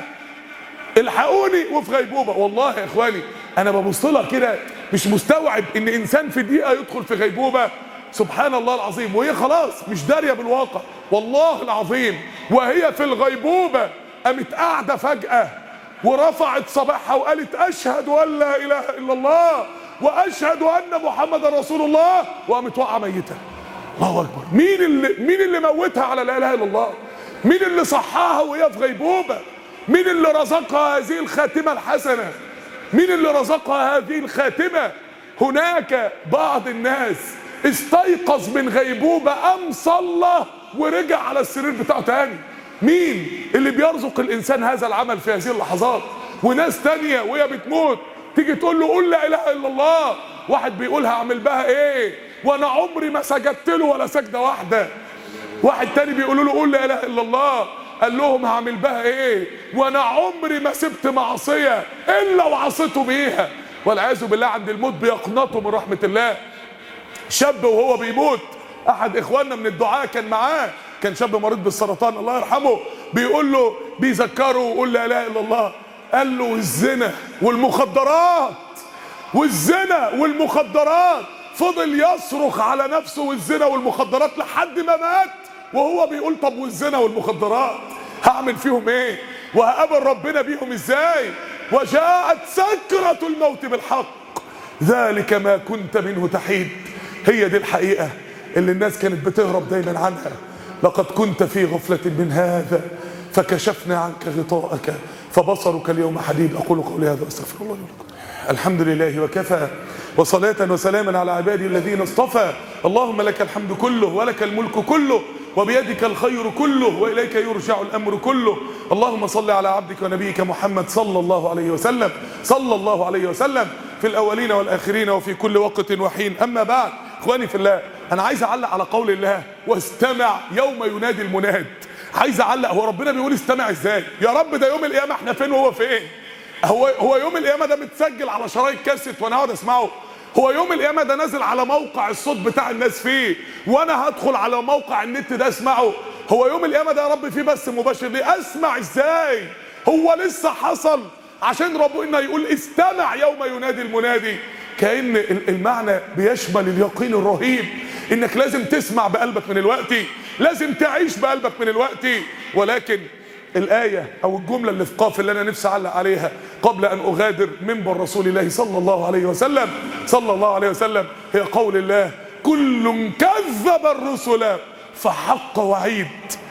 الحقوني وفي غيبوبه. والله يا اخواني انا ببص لها كده مش مستوعب ان انسان في دقيقه يدخل في غيبوبه. سبحان الله العظيم، وهي خلاص مش داريه بالواقع والله العظيم. وهي في الغيبوبه قامت قاعده فجاه ورفعت صباحها وقالت اشهد ان لا اله الا الله واشهد ان محمد رسول الله، وقامت واقعه ميته. الله اكبر. مين اللي موتها على لا اله الا الله؟ مين اللي صحاها وهي في غيبوبه؟ مين اللي رزقها هذه الخاتمه الحسنه؟ مين اللي رزقها هذه الخاتمه؟ هناك بعض الناس استيقظ من غيبوبه قام صلى ورجع على السرير بتاعه تاني. مين اللي بيرزق الانسان هذا العمل في هذه اللحظات؟ وناس تانية وهي بتموت تيجي تقول له قول لا اله الا الله، واحد بيقولها اعمل بها ايه وانا عمري ما سجدت له ولا سجده واحده. واحد تاني بيقولوا له قول لا اله الا الله، قال لهم هعمل بها ايه وانا عمري ما سبت معصيه الا وعصيته بيها. والعياذ بالله عند الموت بيقنطوا من رحمه الله. شاب وهو بيموت احد اخواننا من الدعاء كان معاه، كان شاب مريض بالسرطان الله يرحمه، بيقول له بيذكره وقول لا اله الا الله، قال له الزنا والمخدرات والزنا والمخدرات. فضل يصرخ على نفسه والزنا والمخدرات لحد ما مات وهو بيقول طب والزنا والمخدرات هعمل فيهم ايه وهقابل ربنا بيهم ازاي؟ وجاءت سكرة الموت بالحق ذلك ما كنت منه تحيد. هي دي الحقيقة اللي الناس كانت بتهرب دايما عنها. لقد كنت في غفلة من هذا فكشفنا عنك غطاءك فبصرك اليوم حديد. أقول قولي هذا أستغفر الله لكم. الحمد لله وكفى وصلاة وسلاما على عبادي الذين اصطفى. اللهم لك الحمد كله ولك الملك كله وبيدك الخير كله وإليك يرجع الأمر كله. اللهم صل على عبدك ونبيك محمد صلى الله عليه وسلم صلى الله عليه وسلم في الأولين والآخرين وفي كل وقت وحين. أما بعد إخواني في الله، أنا عايز أعلق على قول الله واستمع يوم ينادي المناد. عايز أعلق، هو ربنا بيقول استمع إزاي؟ يا رب ده يوم القيامة احنا فين وهو فين؟ هو يوم القيامة ده متسجل على شرايط كاسيت وانا هقعد اسمعه؟ هو يوم القيامة ده نازل على موقع الصوت بتاع الناس فيه وانا هدخل على موقع النت ده اسمعه؟ هو يوم القيامة ده يا رب فيه بث مباشر ليه؟ اسمع ازاي؟ هو لسه حصل عشان ربنا يقول استمع يوم ينادي المنادي. كأن المعنى بيشمل اليقين الرهيب انك لازم تسمع بقلبك من الوقت، لازم تعيش بقلبك من الوقت. ولكن الآية أو الجملة اللي في قاف اللي أنا نفسي أعلق عليها قبل أن أغادر منبر رسول الله صلى الله عليه وسلم صلى الله عليه وسلم هي قول الله كل كذب الرسل فحق وعيد.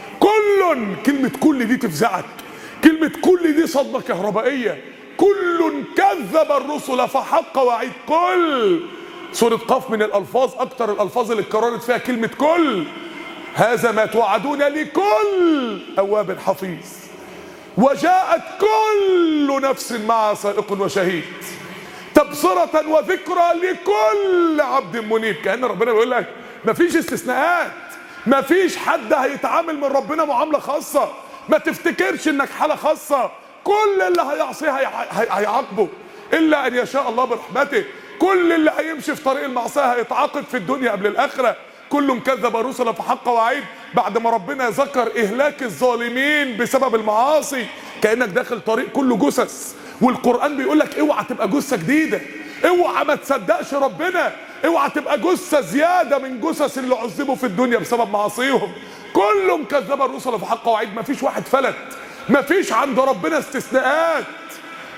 كلمة كل دي تفزعك، كلمة كل دي صدمة كهربائية. كل كذب الرسل فحق وعيد. كل سورة قاف من الألفاظ أكتر الألفاظ اللي اتكررت فيها كلمة كل. هذا ما توعدون لكل أواب حفيظ وجاءت كل نفس معها سائق وشهيد تبصرة وذكرى لكل عبد منيب. كأن ربنا بيقول لك مفيش استثناءات، مفيش حد هيتعامل من ربنا معاملة خاصة. ما تفتكرش انك حالة خاصة. كل اللي هيعصيه هيعاقبه إلا أن يشاء الله برحمته. كل اللي هيمشي في طريق المعصية هيتعاقب في الدنيا قبل الآخرة. كل كذب الرسل فحق وعيد. بعد ما ربنا ذكر إهلاك الظالمين بسبب المعاصي كأنك داخل طريق كله جثث، والقرآن بيقول لك اوعى تبقى جثة جديدة، اوعى ما تصدقش ربنا، اوعى تبقى جثة زيادة من جثث اللي عذبوا في الدنيا بسبب معاصيهم. كل كذب الرسل فحق وعيد. مفيش واحد فلت، مفيش عند ربنا استثناءات.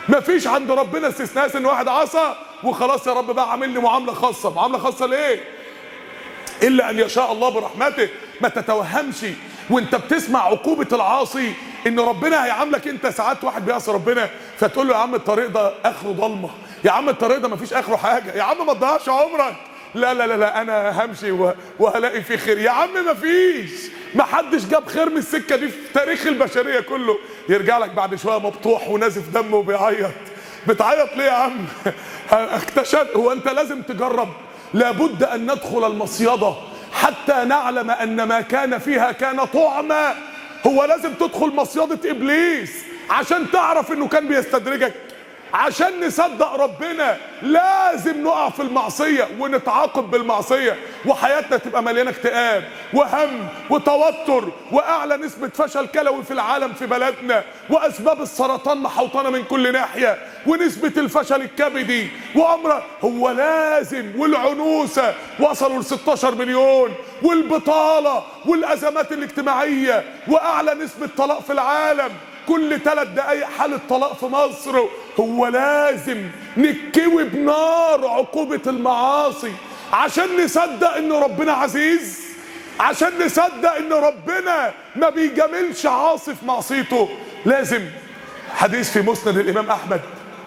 مفيش عند ربنا استثناء ان واحد عصى وخلاص يا رب بقى عامل لي معامله خاصه. معامله خاصه ليه؟ الا ان يشاء الله برحمته. ما تتوهمش وانت بتسمع عقوبه العاصي ان ربنا هيعاملك انت. ساعات واحد بيعصي ربنا فتقول له يا عم الطريق ده اخره ضلمه، يا عم الطريق ده مفيش اخره حاجه، يا عم ما تضيعش عمرك. لا لا لا لا انا همشي وهلاقي فيه خير. يا عم مفيش، محدش جاب خير من السكه دي في تاريخ البشريه كله. يرجع لك بعد شويه مبطوح ونازف دمه وبيعيط. بتعيط ليه يا عم؟ اكتشف. هو انت لازم تجرب. لابد ان ندخل المصيده حتى نعلم ان ما كان فيها كان طعما. هو لازم تدخل مصيده ابليس عشان تعرف انه كان بيستدرجك. عشان نصدق ربنا لازم نقع في المعصية ونتعاقب بالمعصية، وحياتنا تبقى مليانة اكتئاب وهم وتوتر، واعلى نسبة فشل كلوي في العالم في بلدنا، واسباب السرطان محوطنة من كل ناحية، ونسبة الفشل الكبدي وامر. هو لازم. والعنوسة وصلوا ل 16 مليون، والبطالة والازمات الاجتماعية، واعلى نسبة طلاق في العالم، كل 3 دقايق حالة طلاق في مصر. هو لازم نكوي بنار عقوبة المعاصي عشان نصدق ان ربنا عزيز، عشان نصدق ان ربنا ما بيجاملش عاصي في معصيته. لازم. حديث في مسند الامام احمد،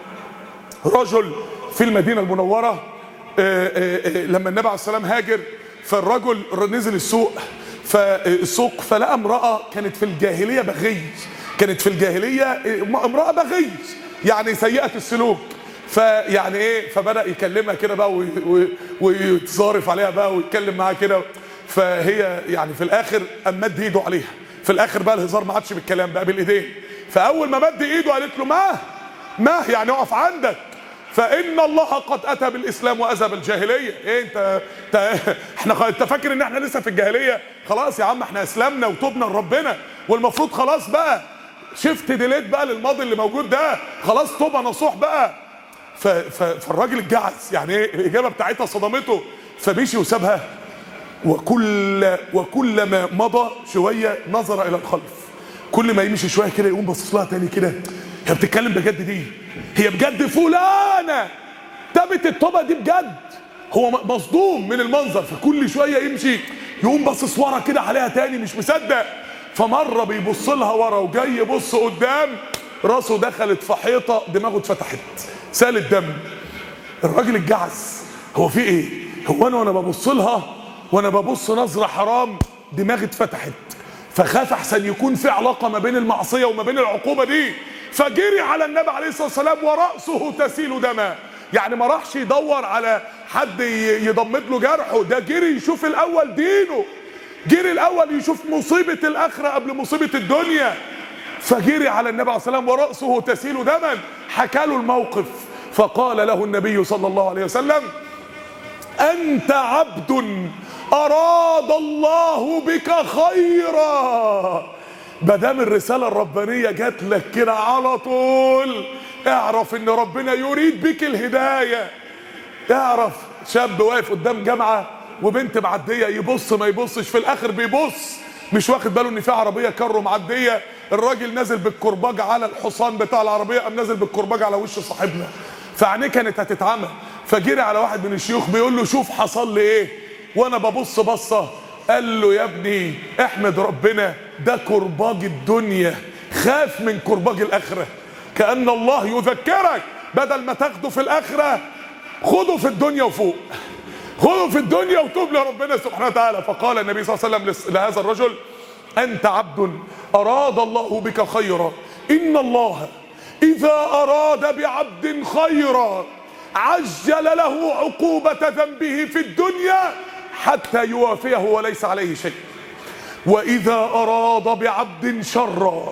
رجل في المدينة المنورة لما النبي عليه السلام هاجر، فالرجل نزل السوق فلقى امرأة كانت في الجاهلية بغي. كانت في الجاهلية امرأة بغي يعني سيئة السلوك. فيعني ايه، فبدأ يكلمها كده بقى ويتصارف عليها بقى ويتكلم معاها كده. فهي يعني في الاخر قام مد ايده عليها. في الاخر بقى الهزار ما عادش بالكلام بقى بالايدين. فاول ما مد ايده قالت له ما يعني اقف عندك، فان الله قد اتى بالاسلام واذهب الجاهليه. ايه انت فاكر ان احنا لسه في الجاهليه؟ خلاص يا عم احنا اسلمنا وتوبنا لربنا، والمفروض خلاص بقى شفت ديليت بقى للماضي اللي موجود ده، خلاص توبه نصوح بقى. فالراجل اتجعز، يعني ايه الاجابه بتاعتها صدمته، فمشي وسابها. وكلما مضى شويه نظر الى الخلف. كل ما يمشي شويه كده يقوم باصص لها تاني كده، هي بتتكلم بجد دي؟ هي بجد فلانه تابت التوبه دي بجد؟ هو مصدوم من المنظر، فكل شويه يمشي يقوم باصص ورا كده عليها تاني مش مصدق. فمره بيبص لها ورا وجاي يبص قدام، راسه دخلت في حيطه، دماغه اتفتحت، سال الدم. الراجل اتجعز، هو في ايه؟ هو انا ببص لها وانا ببص نظره حرام دماغي اتفتحت. فخاف احسن يكون في علاقه ما بين المعصيه وما بين العقوبه دي، فجري على النبي عليه الصلاه والسلام وراسه تسيل دما. يعني ما راحش يدور على حد يضمد له جرحه، ده جري يشوف الاول دينه، جري الاول يشوف مصيبه الاخره قبل مصيبه الدنيا. فجري على النبي عليه الصلاه والسلام وراسه تسيل دما، حكى له الموقف. فقال له النبي صلى الله عليه وسلم: انت عبد اراد الله بك خيرا. مادام الرساله الربانيه جات لك كده على طول، اعرف ان ربنا يريد بك الهدايه. اعرف شاب واقف قدام جامعه وبنت معديه، يبص ما يبصش، في الاخر بيبص مش واخد باله ان في عربيه كارو معديه، الراجل نازل بالكرباج على الحصان بتاع العربيه، قام نازل بالكرباج على وش صاحبنا، فعينيه كانت هتتعمى. فجري على واحد من الشيوخ بيقول له: شوف حصل لي ايه وانا ببص بصه. قال له: يا ابني احمد ربنا، ده كرباج الدنيا، خاف من كرباج الاخره. كأن الله يذكرك بدل ما تاخده في الاخره خده في الدنيا وفوق، خده في الدنيا وتوب لربنا سبحانه وتعالى. فقال النبي صلى الله عليه وسلم لهذا الرجل: انت عبد اراد الله بك خيرا، ان الله اذا اراد بعبد خيرا عجل له عقوبة ذنبه في الدنيا حتى يوافيه وليس عليه شيء، واذا اراد بعبد شرا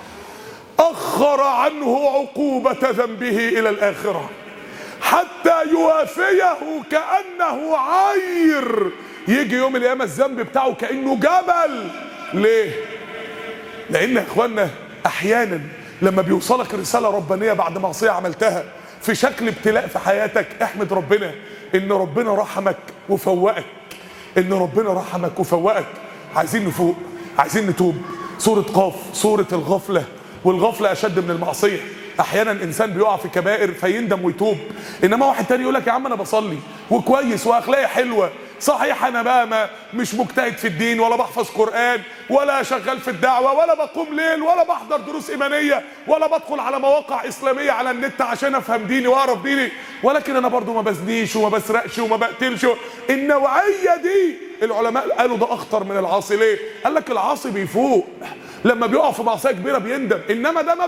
اخر عنه عقوبة ذنبه الى الاخرة حتى يوافيه كأنه عير. يجي يوم القيامة الذنب بتاعه كأنه جبل. ليه؟ لان يا اخوانا احيانا لما بيوصلك رسالة ربانية بعد معصية عملتها في شكل ابتلاء في حياتك، احمد ربنا ان ربنا رحمك وفوقك، ان ربنا رحمك وفوقك. عايزين نفوق، عايزين نتوب. سورة قاف سورة الغفلة، والغفلة اشد من المعصية. احيانا انسان بيقع في كبائر فيندم ويتوب، انما واحد تاني يقول لك يا عم انا بصلي وكويس واخلاقي حلوه، صحيح انا بقى ما مش مجتهد في الدين ولا بحفظ قرآن ولا شغال في الدعوة ولا بقوم ليل ولا بحضر دروس إيمانية ولا بدخل على مواقع إسلامية على النت عشان أفهم ديني وأعرف ديني، ولكن أنا برضو ما بزنيش وما بسرقش وما بقتلش. النوعية دي العلماء قالوا ده أخطر من العاصي. ليه؟ قال لك العاصي بيفوق لما بيقع في معصية كبيرة بيندم، إنما ده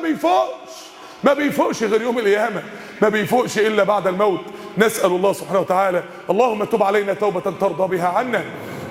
ما بيفوقش غير يوم القيامة، ما بيفوقش إلا بعد الموت. نسأل الله سبحانه وتعالى اللهم تب علينا توبة ترضى بها عنا،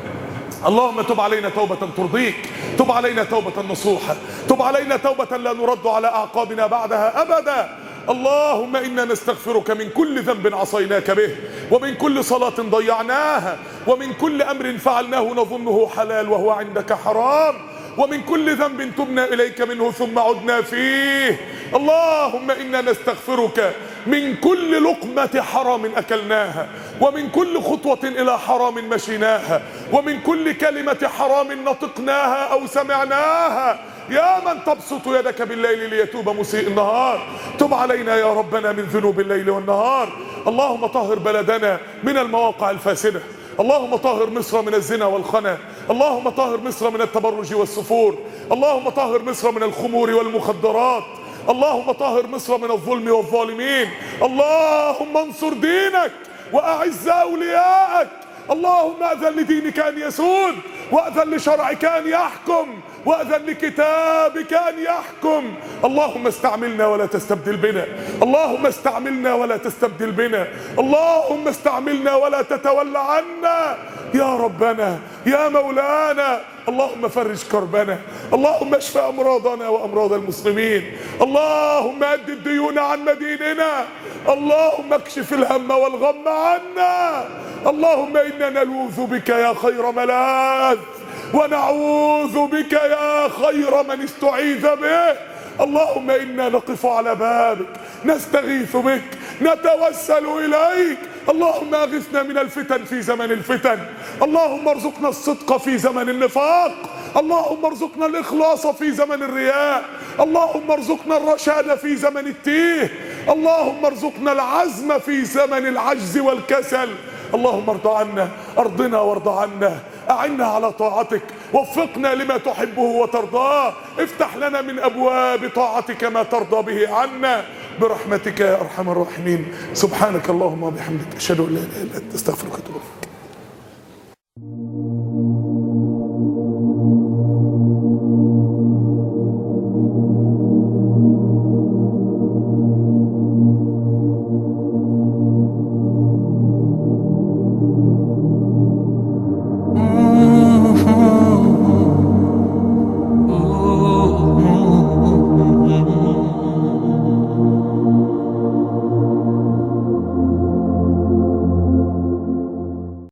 اللهم تب علينا توبة ترضيك، تب علينا توبة نصوحة، تب علينا توبة لا نرد على أعقابنا بعدها أبدا. اللهم إنا نستغفرك من كل ذنب عصيناك به، ومن كل صلاة ضيعناها، ومن كل أمر فعلناه نظنه حلال وهو عندك حرام، ومن كل ذنب تبنا إليك منه ثم عدنا فيه. اللهم إنا نستغفرك من كل لقمة حرام أكلناها، ومن كل خطوة إلى حرام مشيناها، ومن كل كلمة حرام نطقناها أو سمعناها. يا من تبسط يدك بالليل ليتوب مسيء النهار، تب علينا يا ربنا من ذنوب الليل والنهار. اللهم طهر بلدنا من المواقع الفاسدة، اللهم طهر مصر من الزنا والخنا، اللهم طهر مصر من التبرج والسفور، اللهم طهر مصر من الخمور والمخدرات، اللهم طهر مصر من الظلم والظالمين. اللهم انصر دينك وأعز أولياءك، اللهم أذن لدينك أن يسود، وأذن لشرعك أن يحكم، وأذن لكتابك أن يحكم. اللهم استعملنا ولا تستبدل بنا، اللهم استعملنا ولا تستبدل بنا، اللهم استعملنا ولا تتولى عنا يا ربنا يا مولانا. اللهم فرج كربنا، اللهم اشف أمراضنا وأمراض المسلمين، اللهم أد الديون عن مديننا، اللهم اكشف الهم والغم عنا. اللهم إنا نلوذ بك يا خير ملاذ، ونعوذ بك يا خير من استعيذ به. اللهم إنا نقف على بابك نستغيث بك نتوسل إليك. اللهم أغثنا من الفتن في زمن الفتن، اللهم ارزقنا الصدق في زمن النفاق، اللهم ارزقنا الإخلاص في زمن الرياء، اللهم ارزقنا الرشاد في زمن التيه، اللهم ارزقنا العزم في زمن العجز والكسل. اللهم ارض عنا، ارضنا وارض عنا، أعنا على طاعتك، وفقنا لما تحبه وترضاه، افتح لنا من أبواب طاعتك ما ترضى به عنا برحمتك يا أرحم الراحمين. سبحانك اللهم وبحمدك، أشهد أن لا إله إلا أنت، أستغفرك وأتوب إليك.